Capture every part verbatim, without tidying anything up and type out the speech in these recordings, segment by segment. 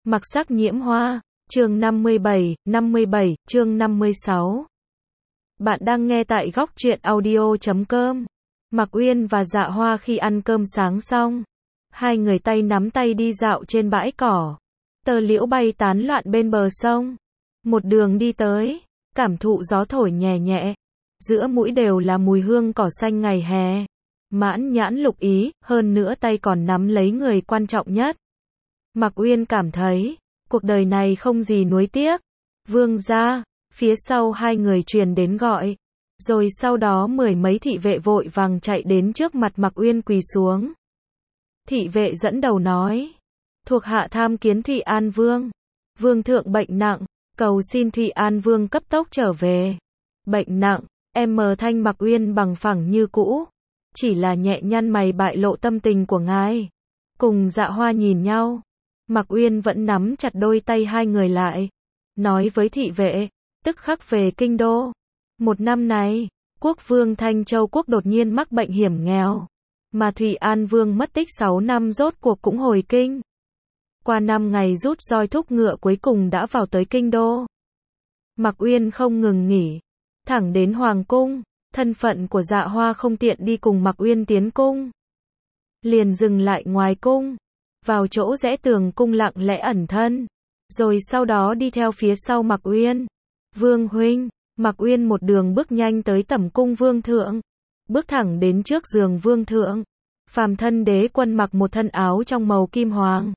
Mặc sắc nhiễm hoa, chương năm mươi bảy, năm mươi bảy, chương năm mươi sáu. Bạn đang nghe tại góc truyện audio chấm com. Mặc Uyên và Dạ Hoa khi ăn cơm sáng xong, hai người tay nắm tay đi dạo trên bãi cỏ. Tơ liễu bay tán loạn bên bờ sông. Một đường đi tới, cảm thụ gió thổi nhẹ nhẹ. Giữa mũi đều là mùi hương cỏ xanh ngày hè. Mãn nhãn lục ý, hơn nữa tay còn nắm lấy người quan trọng nhất. Mặc Uyên cảm thấy, cuộc đời này không gì nuối tiếc. Vương gia, phía sau hai người truyền đến gọi. Rồi sau đó mười mấy thị vệ vội vàng chạy đến trước mặt Mặc Uyên quỳ xuống. Thị vệ dẫn đầu nói, thuộc hạ tham kiến Thụy An Vương. Vương thượng bệnh nặng, cầu xin Thụy An Vương cấp tốc trở về. Bệnh nặng, em mờ thanh Mặc Uyên bằng phẳng như cũ. Chỉ là nhẹ nhăn mày bại lộ tâm tình của ngài. Cùng Dạ Hoa nhìn nhau. Mặc Uyên vẫn nắm chặt đôi tay hai người lại. Nói với thị vệ, tức khắc về kinh đô. Một năm này, quốc vương Thanh Châu quốc đột nhiên mắc bệnh hiểm nghèo. Mà Thụy An Vương mất tích sáu năm rốt cuộc cũng hồi kinh. Qua năm ngày rút roi thúc ngựa cuối cùng đã vào tới kinh đô. Mặc Uyên không ngừng nghỉ. Thẳng đến Hoàng cung. Thân phận của Dạ Hoa không tiện đi cùng Mặc Uyên tiến cung. Liền dừng lại ngoài cung. Vào chỗ rẽ tường cung lặng lẽ ẩn thân. Rồi sau đó đi theo phía sau Mặc Uyên. Vương huynh, Mặc Uyên một đường bước nhanh tới tẩm cung vương thượng. Bước thẳng đến trước giường vương thượng. Phàm thân đế quân mặc một thân áo trong màu kim hoàng.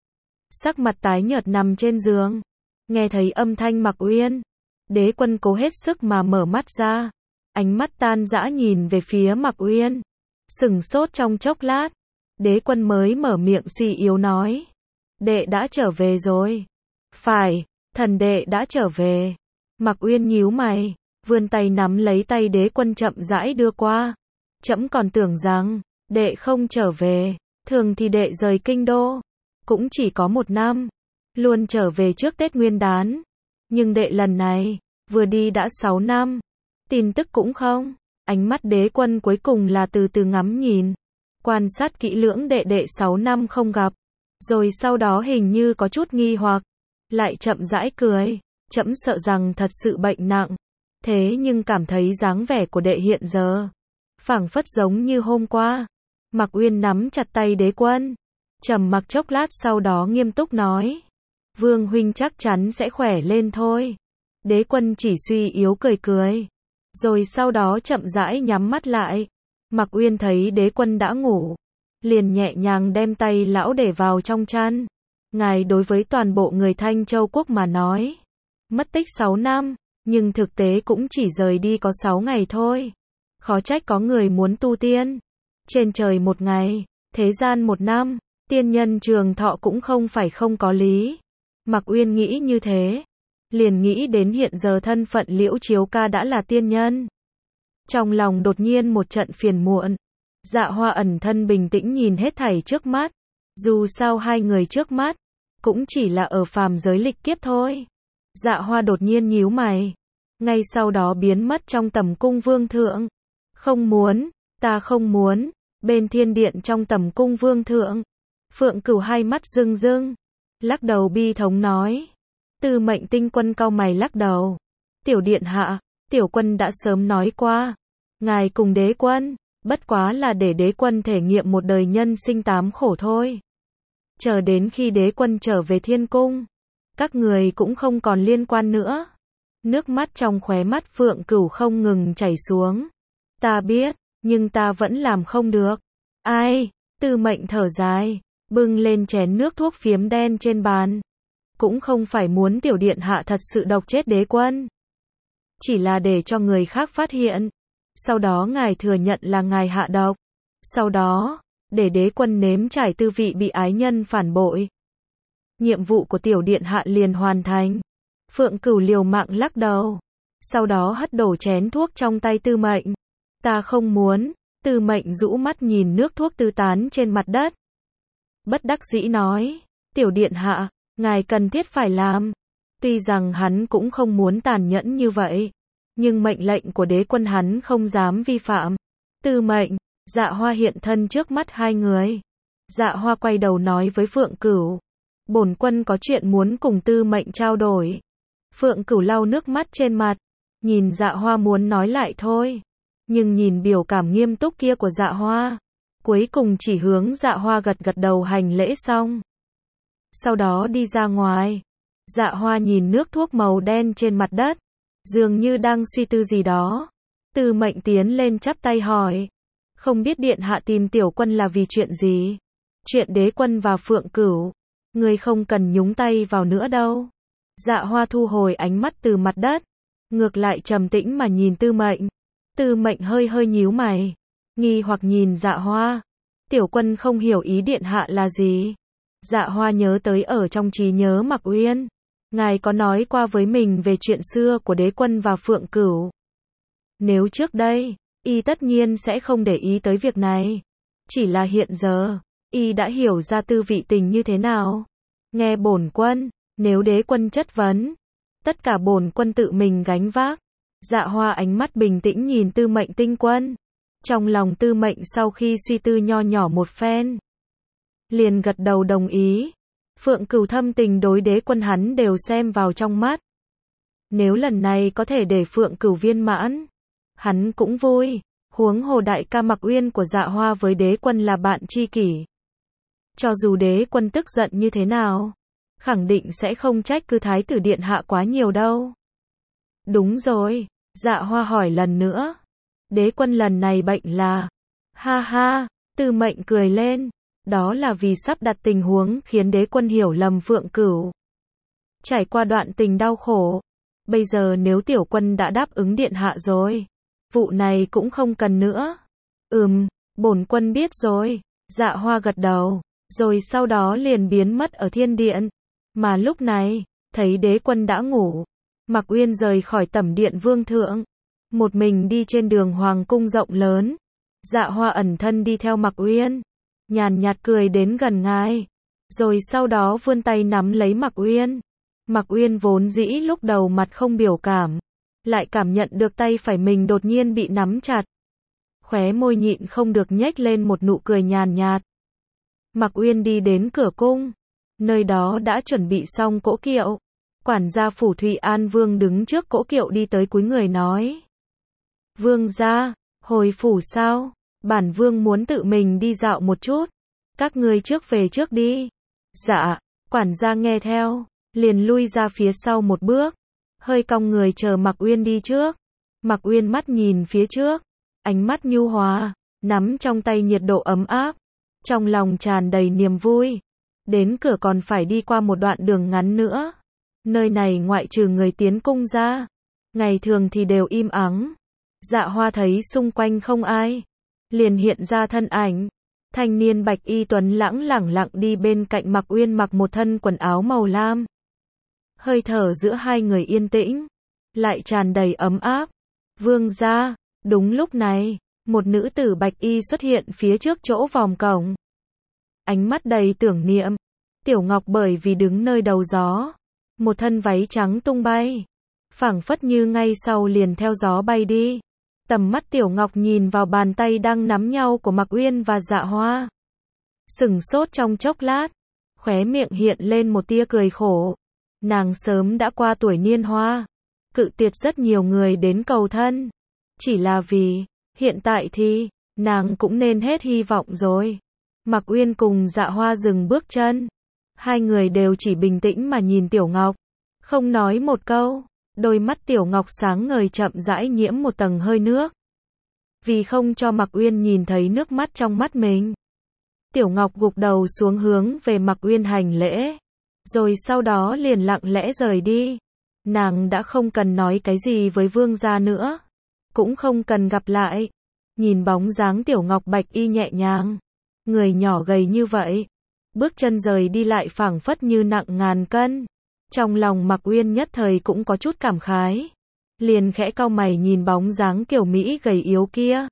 Sắc mặt tái nhợt nằm trên giường. Nghe thấy âm thanh Mặc Uyên. Đế quân cố hết sức mà mở mắt ra. Ánh mắt tan dã nhìn về phía Mặc Uyên. Sửng sốt trong chốc lát. Đế quân mới mở miệng suy yếu nói. Đệ đã trở về rồi. Phải, thần đệ đã trở về. Mặc Uyên nhíu mày, vươn tay nắm lấy tay đế quân chậm rãi đưa qua. Trẫm còn tưởng rằng, đệ không trở về, thường thì đệ rời kinh đô. Cũng chỉ có một năm, luôn trở về trước Tết Nguyên Đán. Nhưng đệ lần này, vừa đi đã sáu năm. Tin tức cũng không. Ánh mắt đế quân cuối cùng là từ từ ngắm nhìn. Quan sát kỹ lưỡng đệ đệ sáu năm không gặp. Rồi sau đó hình như có chút nghi hoặc. Lại chậm rãi cười. Trẫm sợ rằng thật sự bệnh nặng. Thế nhưng cảm thấy dáng vẻ của đệ hiện giờ. Phảng phất giống như hôm qua. Mặc Uyên nắm chặt tay đế quân. Trầm mặc chốc lát sau đó nghiêm túc nói. Vương huynh chắc chắn sẽ khỏe lên thôi. Đế quân chỉ suy yếu cười cười. Rồi sau đó chậm rãi nhắm mắt lại. Mặc Uyên thấy đế quân đã ngủ. Liền nhẹ nhàng đem tay lão để vào trong chăn. Ngài đối với toàn bộ người Thanh Châu quốc mà nói. Mất tích sáu năm. Nhưng thực tế cũng chỉ rời đi có sáu ngày thôi. Khó trách có người muốn tu tiên. Trên trời một ngày. Thế gian một năm. Tiên nhân trường thọ cũng không phải không có lý. Mặc Uyên nghĩ như thế. Liền nghĩ đến hiện giờ thân phận Liễu Chiếu Ca đã là tiên nhân. Trong lòng đột nhiên một trận phiền muộn. Dạ Hoa ẩn thân bình tĩnh nhìn hết thảy trước mắt. Dù sao hai người trước mắt, cũng chỉ là ở phàm giới lịch kiếp thôi. Dạ Hoa đột nhiên nhíu mày. Ngay sau đó biến mất trong tầm cung vương thượng. Không muốn, ta không muốn. Bên thiên điện trong tầm cung vương thượng. Phượng Cửu hai mắt rưng rưng. Lắc đầu bi thống nói. Tư Mệnh Tinh Quân cau mày lắc đầu. Tiểu điện hạ, tiểu quân đã sớm nói qua. Ngài cùng đế quân, bất quá là để đế quân thể nghiệm một đời nhân sinh tám khổ thôi. Chờ đến khi đế quân trở về thiên cung, các người cũng không còn liên quan nữa. Nước mắt trong khóe mắt Phượng Cửu không ngừng chảy xuống. Ta biết, nhưng ta vẫn làm không được. Ai? Tư Mệnh thở dài, bưng lên chén nước thuốc phiếm đen trên bàn. Cũng không phải muốn tiểu điện hạ thật sự độc chết đế quân. Chỉ là để cho người khác phát hiện. Sau đó ngài thừa nhận là ngài hạ độc. Sau đó, để đế quân nếm trải tư vị bị ái nhân phản bội. Nhiệm vụ của tiểu điện hạ liền hoàn thành. Phượng Cửu liều mạng lắc đầu. Sau đó hất đổ chén thuốc trong tay Tư Mệnh. Ta không muốn. Tư Mệnh rũ mắt nhìn nước thuốc tư tán trên mặt đất. Bất đắc dĩ nói. Tiểu điện hạ, ngài cần thiết phải làm. Tuy rằng hắn cũng không muốn tàn nhẫn như vậy. Nhưng mệnh lệnh của đế quân hắn không dám vi phạm. Tư Mệnh, Dạ Hoa hiện thân trước mắt hai người. Dạ Hoa quay đầu nói với Phượng Cửu. Bổn quân có chuyện muốn cùng Tư Mệnh trao đổi. Phượng Cửu lau nước mắt trên mặt, nhìn Dạ Hoa muốn nói lại thôi, nhưng nhìn biểu cảm nghiêm túc kia của Dạ Hoa, cuối cùng chỉ hướng Dạ Hoa gật gật đầu hành lễ xong. Sau đó đi ra ngoài. Dạ Hoa nhìn nước thuốc màu đen trên mặt đất, dường như đang suy tư gì đó. Tư Mệnh tiến lên chắp tay hỏi, không biết điện hạ tìm tiểu quân là vì chuyện gì? Chuyện đế quân và Phượng Cửu, người không cần nhúng tay vào nữa đâu. Dạ Hoa thu hồi ánh mắt từ mặt đất, ngược lại trầm tĩnh mà nhìn Tư Mệnh. Tư Mệnh hơi hơi nhíu mày, nghi hoặc nhìn Dạ Hoa. Tiểu quân không hiểu ý điện hạ là gì. Dạ Hoa nhớ tới ở trong trí nhớ Mặc Uyên, ngài có nói qua với mình về chuyện xưa của đế quân và Phượng Cửu. Nếu trước đây, y tất nhiên sẽ không để ý tới việc này. Chỉ là hiện giờ, y đã hiểu ra tư vị tình như thế nào. Nghe bổn quân, nếu đế quân chất vấn, tất cả bổn quân tự mình gánh vác. Dạ Hoa ánh mắt bình tĩnh nhìn Tư Mệnh tinh quân. Trong lòng Tư Mệnh sau khi suy tư nho nhỏ một phen, liền gật đầu đồng ý. Phượng Cửu thâm tình đối đế quân hắn đều xem vào trong mắt. Nếu lần này có thể để Phượng Cửu viên mãn, hắn cũng vui. Huống hồ đại ca Mặc Uyên của Dạ Hoa với đế quân là bạn tri kỷ. Cho dù đế quân tức giận như thế nào, khẳng định sẽ không trách cứ thái tử điện hạ quá nhiều đâu. Đúng rồi, Dạ Hoa hỏi lần nữa. Đế quân lần này bệnh là... Ha ha, Tư Mệnh cười lên. Đó là vì sắp đặt tình huống khiến đế quân hiểu lầm Phượng Cửu. Trải qua đoạn tình đau khổ. Bây giờ nếu tiểu quân đã đáp ứng điện hạ rồi, vụ này cũng không cần nữa. Ừm, bổn quân biết rồi. Dạ Hoa gật đầu, rồi sau đó liền biến mất ở thiên điện. Mà lúc này, thấy đế quân đã ngủ, Mặc Uyên rời khỏi tẩm điện vương thượng, một mình đi trên đường hoàng cung rộng lớn. Dạ Hoa ẩn thân đi theo Mặc Uyên, nhàn nhạt cười đến gần ngài, rồi sau đó vươn tay nắm lấy Mặc Uyên. Mặc Uyên vốn dĩ lúc đầu mặt không biểu cảm, lại cảm nhận được tay phải mình đột nhiên bị nắm chặt. Khóe môi nhịn không được nhếch lên một nụ cười nhàn nhạt. Mặc Uyên đi đến cửa cung, nơi đó đã chuẩn bị xong cỗ kiệu. Quản gia phủ Thụy An Vương đứng trước cỗ kiệu đi tới cúi người nói. Vương gia, hồi phủ sao? Bản vương muốn tự mình đi dạo một chút. Các ngươi trước về trước đi. Dạ, quản gia nghe theo, liền lui ra phía sau một bước, hơi cong người chờ Mặc Uyên đi trước. Mặc Uyên mắt nhìn phía trước, ánh mắt nhu hòa, nắm trong tay nhiệt độ ấm áp, trong lòng tràn đầy niềm vui. Đến cửa còn phải đi qua một đoạn đường ngắn nữa. Nơi này ngoại trừ người tiến cung ra, ngày thường thì đều im ắng. Dạ Hoa thấy xung quanh không ai, liền hiện ra thân ảnh. Thanh niên bạch y tuấn lãng lẳng lặng đi bên cạnh Mặc Uyên mặc một thân quần áo màu lam. Hơi thở giữa hai người yên tĩnh, lại tràn đầy ấm áp. Vương gia, đúng lúc này, một nữ tử bạch y xuất hiện phía trước chỗ vòm cổng. Ánh mắt đầy tưởng niệm. Tiểu Ngọc bởi vì đứng nơi đầu gió, một thân váy trắng tung bay, phảng phất như ngay sau liền theo gió bay đi. Tầm mắt Tiểu Ngọc nhìn vào bàn tay đang nắm nhau của Mặc Uyên và Dạ Hoa, sửng sốt trong chốc lát, khóe miệng hiện lên một tia cười khổ. Nàng sớm đã qua tuổi niên hoa, cự tuyệt rất nhiều người đến cầu thân, chỉ là vì, hiện tại thì, nàng cũng nên hết hy vọng rồi. Mặc Uyên cùng Dạ Hoa dừng bước chân, hai người đều chỉ bình tĩnh mà nhìn Tiểu Ngọc, không nói một câu. Đôi mắt Tiểu Ngọc sáng ngời chậm rãi nhiễm một tầng hơi nước. Vì không cho Mặc Uyên nhìn thấy nước mắt trong mắt mình, Tiểu Ngọc gục đầu xuống hướng về Mặc Uyên hành lễ, rồi sau đó liền lặng lẽ rời đi. Nàng đã không cần nói cái gì với vương gia nữa, cũng không cần gặp lại. Nhìn bóng dáng Tiểu Ngọc bạch y nhẹ nhàng, người nhỏ gầy như vậy, bước chân rời đi lại phảng phất như nặng ngàn cân. Trong lòng Mặc Uyên nhất thời cũng có chút cảm khái, liền khẽ cau mày nhìn bóng dáng kiểu Mỹ gầy yếu kia.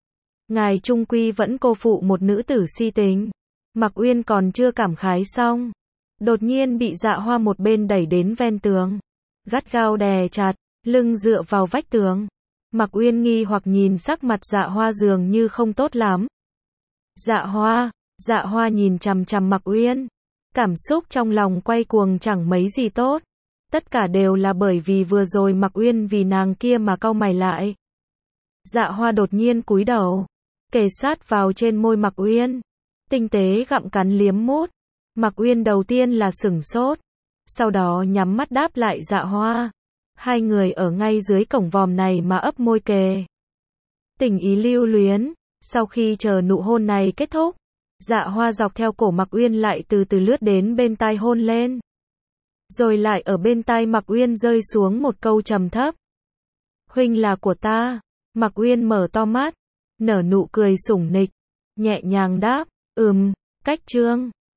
Ngài trung quy vẫn cô phụ một nữ tử si tình. Mặc Uyên còn chưa cảm khái xong, đột nhiên bị Dạ Hoa một bên đẩy đến ven tường, gắt gao đè chặt, lưng dựa vào vách tường. Mặc Uyên nghi hoặc nhìn sắc mặt Dạ Hoa dường như không tốt lắm. Dạ Hoa, Dạ Hoa nhìn chằm chằm Mặc Uyên, Cảm xúc trong lòng quay cuồng chẳng mấy gì tốt. Tất cả đều là bởi vì vừa rồi Mạc Uyên vì nàng kia mà cau mày lại. Dạ Hoa đột nhiên cúi đầu, kề sát vào trên môi Mạc Uyên, tinh tế gặm cắn liếm mút. Mạc Uyên đầu tiên là sửng sốt, sau đó nhắm mắt đáp lại Dạ Hoa. Hai người ở ngay dưới cổng vòm này mà ấp môi kề. Tình ý lưu luyến, sau khi chờ nụ hôn này kết thúc, Dạ Hoa dọc theo cổ Mạc Uyên lại từ từ lướt đến bên tai hôn lên. Rồi lại ở bên tai Mạc Uyên rơi xuống một câu trầm thấp. Huynh là của ta. Mạc Uyên mở to mắt, nở nụ cười sủng nịch, nhẹ nhàng đáp, ừm, cách chương.